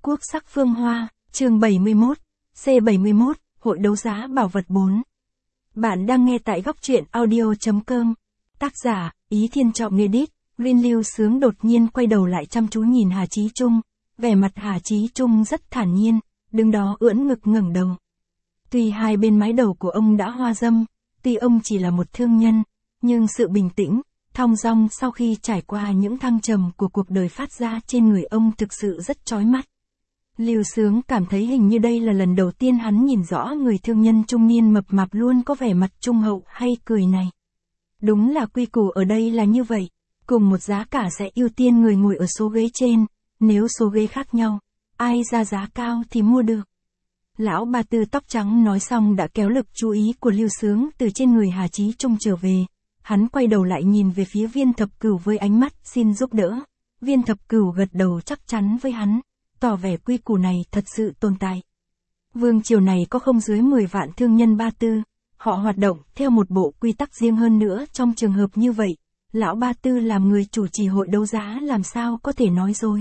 Quốc sắc phương hoa, chương 71, C71, Hội đấu giá bảo vật 4. Bạn đang nghe tại góc truyện audio.com. Tác giả, Ý Thiên Trọng Edit, Green Lưu Sướng đột nhiên quay đầu lại chăm chú nhìn Hà Chí Trung. Vẻ mặt Hà Chí Trung rất thản nhiên, đứng đó ưỡn ngực ngẩng đầu. Tuy hai bên mái đầu của ông đã hoa râm, tuy ông chỉ là một thương nhân, nhưng sự bình tĩnh, thong dong sau khi trải qua những thăng trầm của cuộc đời phát ra trên người ông thực sự rất chói mắt. Lưu Sướng cảm thấy hình như đây là lần đầu tiên hắn nhìn rõ người thương nhân trung niên mập mạp luôn có vẻ mặt trung hậu hay cười này. Đúng là quy củ ở đây là như vậy, cùng một giá cả sẽ ưu tiên người ngồi ở số ghế trên, nếu số ghế khác nhau, ai ra giá cao thì mua được. Lão Ba Tư tóc trắng nói xong đã kéo lực chú ý của Lưu Sướng từ trên người Hà Chí Trung trở về. Hắn quay đầu lại nhìn về phía Viên Thập Cửu với ánh mắt xin giúp đỡ. Viên Thập Cửu gật đầu chắc chắn với hắn, tỏ vẻ quy củ này thật sự tồn tại. Vương triều này có không dưới 10 vạn thương nhân Ba Tư, họ hoạt động theo một bộ quy tắc riêng hơn nữa trong trường hợp như vậy. Lão Ba Tư làm người chủ trì hội đấu giá làm sao có thể nói dối.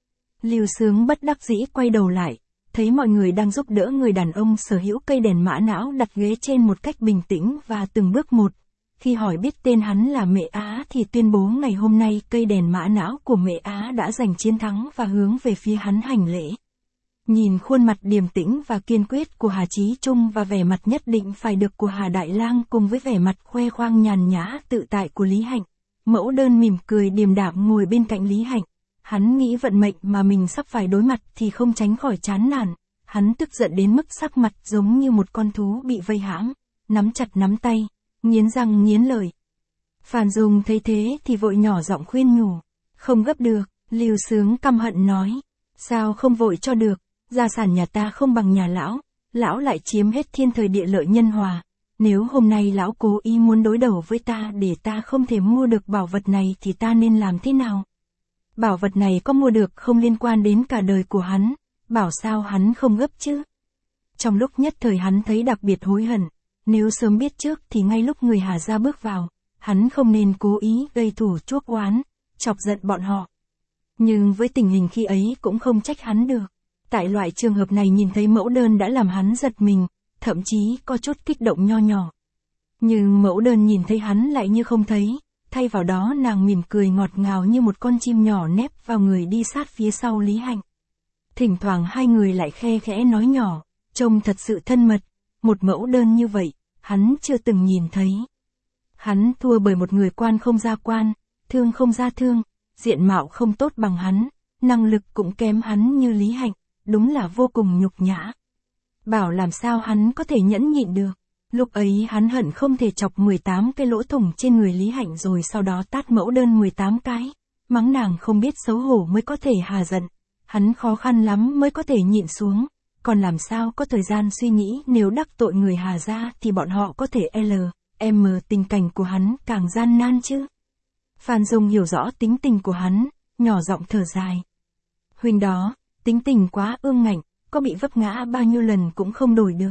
Lưu Sướng bất đắc dĩ quay đầu lại, thấy mọi người đang giúp đỡ người đàn ông sở hữu cây đèn mã não đặt ghế trên một cách bình tĩnh và từng bước một. Khi hỏi biết tên hắn là Mẹ Á thì tuyên bố ngày hôm nay cây đèn mã não của Mẹ Á đã giành chiến thắng và hướng về phía hắn hành lễ. Nhìn khuôn mặt điềm tĩnh và kiên quyết của Hà Chí Trung và vẻ mặt nhất định phải được của Hà Đại Lang cùng với vẻ mặt khoe khoang nhàn nhã tự tại của Lý Hạnh, Mẫu Đơn mỉm cười điềm đạm ngồi bên cạnh Lý Hạnh. Hắn nghĩ vận mệnh mà mình sắp phải đối mặt thì không tránh khỏi chán nản. Hắn tức giận đến mức sắc mặt giống như một con thú bị vây hãm, nắm chặt nắm tay, nghiến răng nghiến lợi. Phàn Dung thấy thế thì vội nhỏ giọng khuyên nhủ. Không gấp được, Lưu Sướng căm hận nói. Sao không vội cho được, gia sản nhà ta không bằng nhà lão, lão lại chiếm hết thiên thời địa lợi nhân hòa. Nếu hôm nay lão cố ý muốn đối đầu với ta để ta không thể mua được bảo vật này thì ta nên làm thế nào? Bảo vật này có mua được không liên quan đến cả đời của hắn, bảo sao hắn không gấp chứ? Trong lúc nhất thời hắn thấy đặc biệt hối hận, nếu sớm biết trước thì ngay lúc người Hà gia bước vào, hắn không nên cố ý gây thủ chuốc oán, chọc giận bọn họ. Nhưng với tình hình khi ấy cũng không trách hắn được. Tại loại trường hợp này nhìn thấy Mẫu Đơn đã làm hắn giật mình, thậm chí có chút kích động nho nhỏ. Nhưng Mẫu Đơn nhìn thấy hắn lại như không thấy. Thay vào đó nàng mỉm cười ngọt ngào như một con chim nhỏ nép vào người đi sát phía sau Lý Hạnh. Thỉnh thoảng hai người lại khe khẽ nói nhỏ, trông thật sự thân mật. Một Mẫu Đơn như vậy, hắn chưa từng nhìn thấy. Hắn thua bởi một người quan không ra quan, thương không ra thương, diện mạo không tốt bằng hắn, năng lực cũng kém hắn như Lý Hạnh, đúng là vô cùng nhục nhã. Bảo làm sao hắn có thể nhẫn nhịn được. Lúc ấy hắn hận không thể chọc 18 cái lỗ thủng trên người Lý Hạnh rồi sau đó tát Mẫu Đơn 18 cái. Mắng nàng không biết xấu hổ mới có thể hà giận. Hắn khó khăn lắm mới có thể nhịn xuống. Còn làm sao có thời gian suy nghĩ nếu đắc tội người Hà gia thì bọn họ có thể tình cảnh của hắn càng gian nan chứ. Phan Dung hiểu rõ tính tình của hắn, nhỏ giọng thở dài. Huynh đó, tính tình quá ương ngạnh, có bị vấp ngã bao nhiêu lần cũng không đổi được.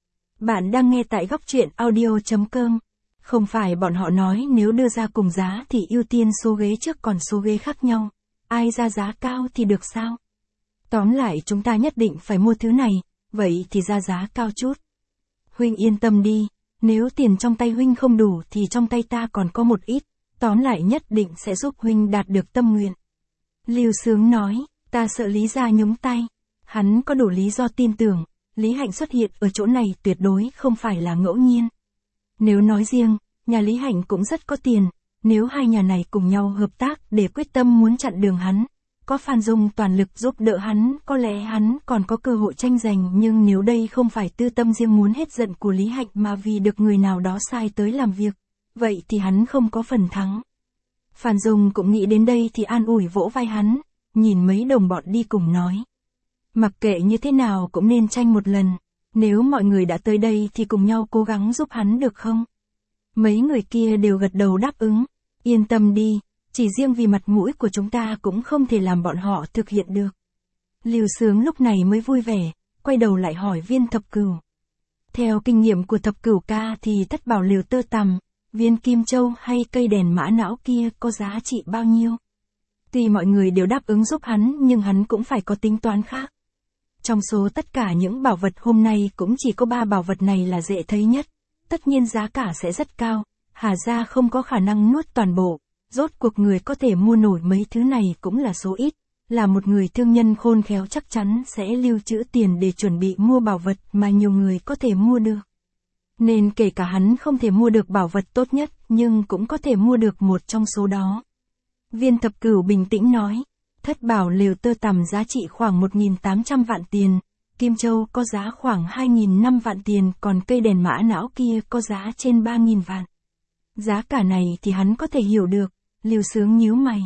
Bạn đang nghe tại góc truyện audio.com. Không phải bọn họ nói nếu đưa ra cùng giá thì ưu tiên số ghế trước còn số ghế khác nhau. Ai ra giá cao thì được sao? Tóm lại chúng ta nhất định phải mua thứ này, vậy thì ra giá cao chút. Huynh yên tâm đi, nếu tiền trong tay huynh không đủ thì trong tay ta còn có một ít, tóm lại nhất định sẽ giúp huynh đạt được tâm nguyện. Lưu Sướng nói, ta sợ Lý gia nhúng tay. Hắn có đủ lý do tin tưởng, Lý Hạnh xuất hiện ở chỗ này tuyệt đối không phải là ngẫu nhiên. Nếu nói riêng, nhà Lý Hạnh cũng rất có tiền, nếu hai nhà này cùng nhau hợp tác để quyết tâm muốn chặn đường hắn, có Phan Dung toàn lực giúp đỡ hắn, có lẽ hắn còn có cơ hội tranh giành, nhưng nếu đây không phải tư tâm riêng muốn hết giận của Lý Hạnh mà vì được người nào đó sai tới làm việc, vậy thì hắn không có phần thắng. Phan Dung cũng nghĩ đến đây thì an ủi vỗ vai hắn, nhìn mấy đồng bọn đi cùng nói. Mặc kệ như thế nào cũng nên tranh một lần, nếu mọi người đã tới đây thì cùng nhau cố gắng giúp hắn được không? Mấy người kia đều gật đầu đáp ứng, yên tâm đi, chỉ riêng vì mặt mũi của chúng ta cũng không thể làm bọn họ thực hiện được. Lưu Sướng lúc này mới vui vẻ, quay đầu lại hỏi Viên Thập Cửu. Theo kinh nghiệm của Thập Cửu ca thì thất bảo liều tơ tằm, viên kim châu hay cây đèn mã não kia có giá trị bao nhiêu? Tuy mọi người đều đáp ứng giúp hắn nhưng hắn cũng phải có tính toán khác. Trong số tất cả những bảo vật hôm nay cũng chỉ có 3 bảo vật này là dễ thấy nhất. Tất nhiên giá cả sẽ rất cao, Hà gia không có khả năng nuốt toàn bộ. Rốt cuộc người có thể mua nổi mấy thứ này cũng là số ít. Là một người thương nhân khôn khéo chắc chắn sẽ lưu trữ tiền để chuẩn bị mua bảo vật mà nhiều người có thể mua được. Nên kể cả hắn không thể mua được bảo vật tốt nhất, nhưng cũng có thể mua được một trong số đó. Viên Thập Cửu bình tĩnh nói, thất bảo lều tơ tằm giá trị khoảng 1.800 vạn tiền, Kim Châu có giá khoảng 2.500 vạn tiền, còn cây đèn mã não kia có giá trên 3.000 vạn. Giá cả này thì hắn có thể hiểu được, Lưu Sướng nhíu mày.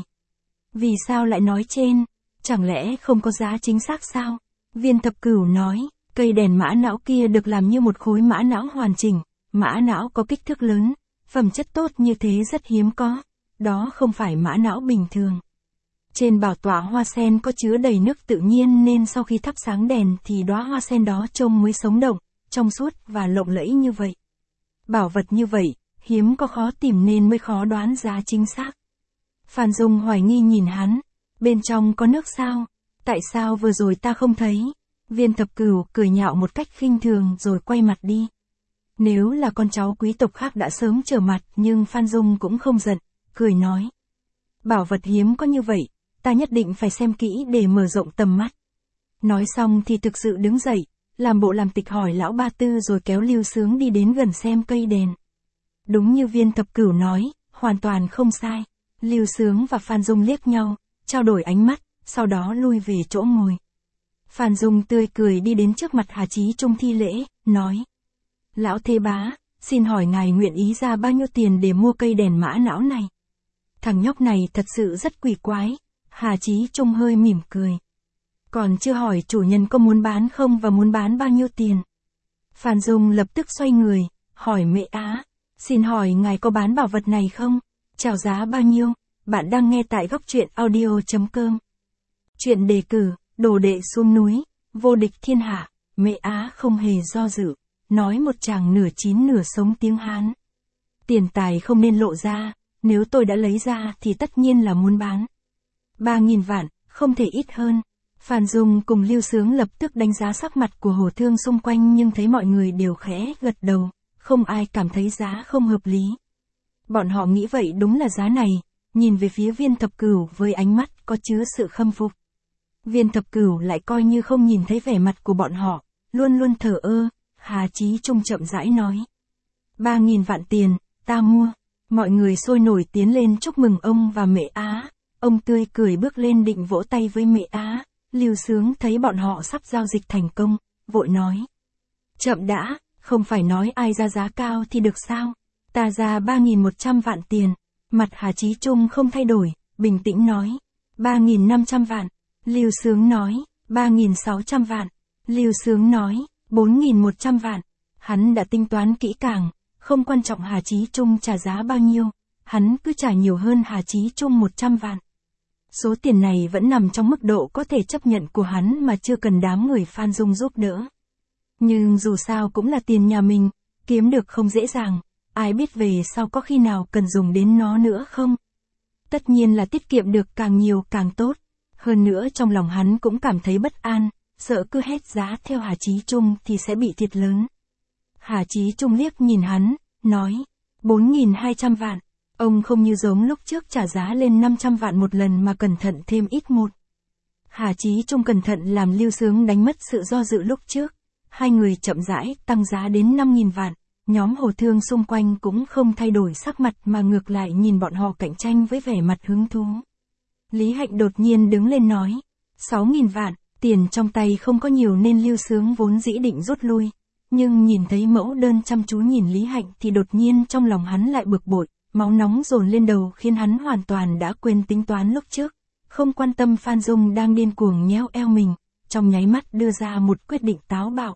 Vì sao lại nói trên, chẳng lẽ không có giá chính xác sao? Viên Thập Cửu nói, cây đèn mã não kia được làm như một khối mã não hoàn chỉnh, mã não có kích thước lớn, phẩm chất tốt như thế rất hiếm có, đó không phải mã não bình thường. Trên bảo tọa hoa sen có chứa đầy nước tự nhiên nên sau khi thắp sáng đèn thì đóa hoa sen đó trông mới sống động, trong suốt và lộng lẫy như vậy. Bảo vật như vậy, hiếm có khó tìm nên mới khó đoán giá chính xác. Phan Dung hoài nghi nhìn hắn, bên trong có nước sao? Tại sao vừa rồi ta không thấy? Viên Thập Cửu cười nhạo một cách khinh thường rồi quay mặt đi. Nếu là con cháu quý tộc khác đã sớm trở mặt, nhưng Phan Dung cũng không giận, cười nói. Bảo vật hiếm có như vậy, ta nhất định phải xem kỹ để mở rộng tầm mắt. Nói xong thì thực sự đứng dậy, làm bộ làm tịch hỏi lão Ba Tư rồi kéo Lưu Sướng đi đến gần xem cây đèn. Đúng như Viên Thập Cửu nói, hoàn toàn không sai. Lưu Sướng và Phan Dung liếc nhau, trao đổi ánh mắt, sau đó lui về chỗ ngồi. Phan Dung tươi cười đi đến trước mặt Hà Chí Trung thi lễ, nói. Lão Thế Bá, xin hỏi ngài nguyện ý ra bao nhiêu tiền để mua cây đèn mã não này? Thằng nhóc này thật sự rất quỷ quái. Hà Chí Trung hơi mỉm cười. Còn chưa hỏi chủ nhân có muốn bán không và muốn bán bao nhiêu tiền. Phan Dung lập tức xoay người, hỏi Mẹ Á. Xin hỏi ngài có bán bảo vật này không? Chào giá bao nhiêu? Bạn đang nghe tại góc truyện audio.com. Chuyện đề cử, đồ đệ xuống núi, vô địch thiên hạ. Mẹ Á không hề do dự, nói một chàng nửa chín nửa sống tiếng Hán. Tiền tài không nên lộ ra, nếu tôi đã lấy ra thì tất nhiên là muốn bán. 3.000 vạn, không thể ít hơn. Phan Dung cùng Lưu Sướng lập tức đánh giá sắc mặt của Hồ Thương xung quanh nhưng thấy mọi người đều khẽ gật đầu, không ai cảm thấy giá không hợp lý. Bọn họ nghĩ vậy đúng là giá này, nhìn về phía Viên Thập Cửu với ánh mắt có chứa sự khâm phục. Viên Thập Cửu lại coi như không nhìn thấy vẻ mặt của bọn họ, luôn luôn thờ ơ. Hà Chí Trung chậm rãi nói. 3.000 vạn tiền, ta mua. Mọi người sôi nổi tiến lên chúc mừng ông và Mẹ Á. Ông tươi cười bước lên định vỗ tay với Mẹ Á. Lưu Sướng thấy bọn họ sắp giao dịch thành công, vội nói. Chậm đã, không phải nói ai ra giá cao thì được sao? Ta ra 3.100 vạn tiền. Mặt Hà Chí Trung không thay đổi, bình tĩnh nói. 3.500 vạn. Lưu Sướng nói. 3.600 vạn. Lưu Sướng nói. 4.100 vạn. Hắn đã tính toán kỹ càng, không quan trọng Hà Chí Trung trả giá bao nhiêu, hắn cứ trả nhiều hơn Hà Chí Trung 100 vạn. Số tiền này vẫn nằm trong mức độ có thể chấp nhận của hắn mà chưa cần đám người Phan Dung giúp đỡ. Nhưng dù sao cũng là tiền nhà mình, kiếm được không dễ dàng, ai biết về sau có khi nào cần dùng đến nó nữa không? Tất nhiên là tiết kiệm được càng nhiều càng tốt, hơn nữa trong lòng hắn cũng cảm thấy bất an, sợ cứ hét giá theo Hà Chí Trung thì sẽ bị thiệt lớn. Hà Chí Trung liếc nhìn hắn, nói, 4.200 vạn, ông không như giống lúc trước trả giá lên 500 vạn một lần mà cẩn thận thêm ít một. Hà Chí Trung cẩn thận làm Lưu Sướng đánh mất sự do dự lúc trước, hai người chậm rãi tăng giá đến 5.000 vạn, nhóm Hồ Thương xung quanh cũng không thay đổi sắc mặt mà ngược lại nhìn bọn họ cạnh tranh với vẻ mặt hứng thú. Lý Hạnh đột nhiên đứng lên nói, 6.000 vạn, tiền trong tay không có nhiều nên Lưu Sướng vốn dĩ định rút lui. Nhưng nhìn thấy mẫu đơn chăm chú nhìn Lý Hạnh thì đột nhiên trong lòng hắn lại bực bội, máu nóng dồn lên đầu khiến hắn hoàn toàn đã quên tính toán lúc trước, không quan tâm Phan Dung đang điên cuồng nhéo eo mình, trong nháy mắt đưa ra một quyết định táo bạo.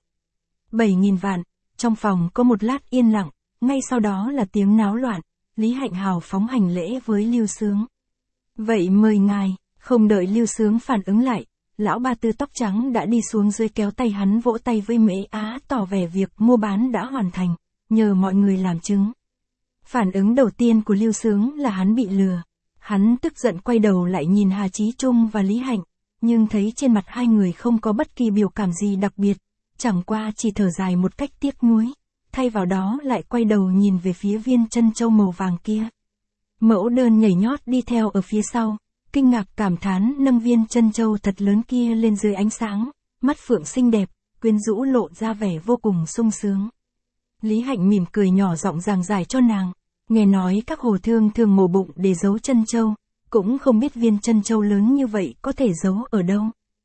7.000 vạn, trong phòng có một lát yên lặng, ngay sau đó là tiếng náo loạn, Lý Hạnh hào phóng hành lễ với Lưu Sướng. Vậy mời ngài, không đợi Lưu Sướng phản ứng lại. Lão Ba Tư tóc trắng đã đi xuống dưới kéo tay hắn vỗ tay với Mễ Á tỏ vẻ việc mua bán đã hoàn thành, nhờ mọi người làm chứng. Phản ứng đầu tiên của Lưu Sướng là hắn bị lừa. Hắn tức giận quay đầu lại nhìn Hà Chí Trung và Lý Hạnh, nhưng thấy trên mặt hai người không có bất kỳ biểu cảm gì đặc biệt, chẳng qua chỉ thở dài một cách tiếc nuối, thay vào đó lại quay đầu nhìn về phía viên trân châu màu vàng kia. Mẫu đơn nhảy nhót đi theo ở phía sau, kinh ngạc cảm thán nâng viên trân châu thật lớn kia lên dưới ánh sáng, mắt phượng xinh đẹp, quyến rũ lộ ra vẻ vô cùng sung sướng. Lý Hạnh mỉm cười nhỏ giọng giảng giải cho nàng, nghe nói các hồ thương thường mổ bụng để giấu trân châu, cũng không biết viên trân châu lớn như vậy có thể giấu ở đâu.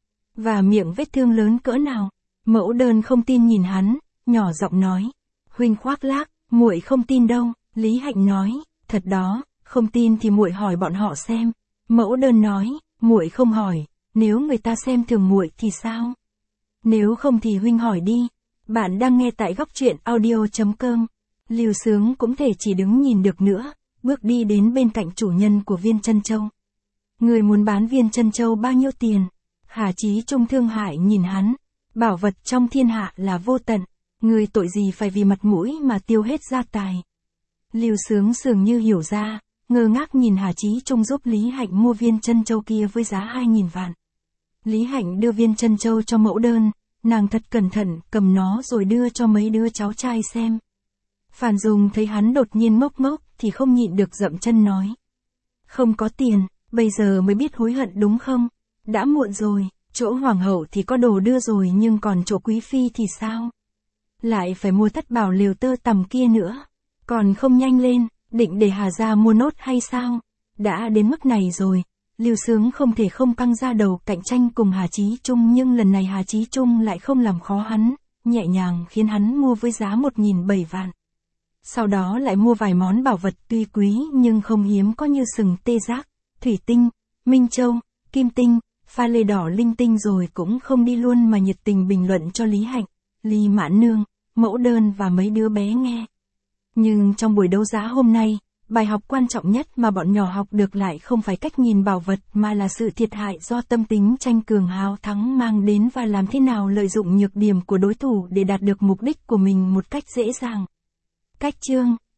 Và miệng vết thương lớn cỡ nào. Mẫu đơn không tin nhìn hắn, nhỏ giọng nói, huynh khoác lác, muội không tin đâu. Lý Hạnh nói, thật đó, không tin thì muội hỏi bọn họ xem. Mẫu đơn nói, muội không hỏi, nếu người ta xem thường muội thì sao? Nếu không thì huynh hỏi đi. Bạn đang nghe tại góc truyện audio.com. Lưu Sướng cũng thể chỉ đứng nhìn được nữa, bước đi đến bên cạnh chủ nhân của viên trân châu. Người muốn bán viên trân châu bao nhiêu tiền? Hà Chí Trung thương hại nhìn hắn, bảo vật trong thiên hạ là vô tận, người tội gì phải vì mặt mũi mà tiêu hết gia tài. Lưu Sướng dường như hiểu ra, ngơ ngác nhìn Hà Chí Trung giúp Lý Hạnh mua viên trân châu kia với giá 2.000 vạn. Lý Hạnh đưa viên trân châu cho mẫu đơn, nàng thật cẩn thận cầm nó rồi đưa cho mấy đứa cháu trai xem. Phàn Dung thấy hắn đột nhiên ngốc ngốc thì không nhịn được dậm chân nói. Không có tiền, bây giờ mới biết hối hận đúng không? Đã muộn rồi, chỗ hoàng hậu thì có đồ đưa rồi nhưng còn chỗ quý phi thì sao? Lại phải mua thất bảo liều tơ tằm kia nữa. Còn không nhanh lên, định để Hà gia mua nốt hay sao? Đã đến mức này rồi, Lưu Sướng không thể không căng ra đầu cạnh tranh cùng Hà Chí Trung, nhưng lần này Hà Chí Trung lại không làm khó hắn, nhẹ nhàng khiến hắn mua với giá 1.700 vạn. Sau đó lại mua vài món bảo vật tuy quý nhưng không hiếm có như sừng tê giác, thủy tinh, minh châu, kim tinh, pha lê đỏ linh tinh, rồi cũng không đi luôn mà nhiệt tình bình luận cho Lý Hạnh, Lý Mãn Nương, mẫu đơn và mấy đứa bé nghe. Nhưng trong buổi đấu giá hôm nay, bài học quan trọng nhất mà bọn nhỏ học được lại không phải cách nhìn bảo vật mà là sự thiệt hại do tâm tính tranh cường hào thắng mang đến, và làm thế nào lợi dụng nhược điểm của đối thủ để đạt được mục đích của mình một cách dễ dàng. Cách chương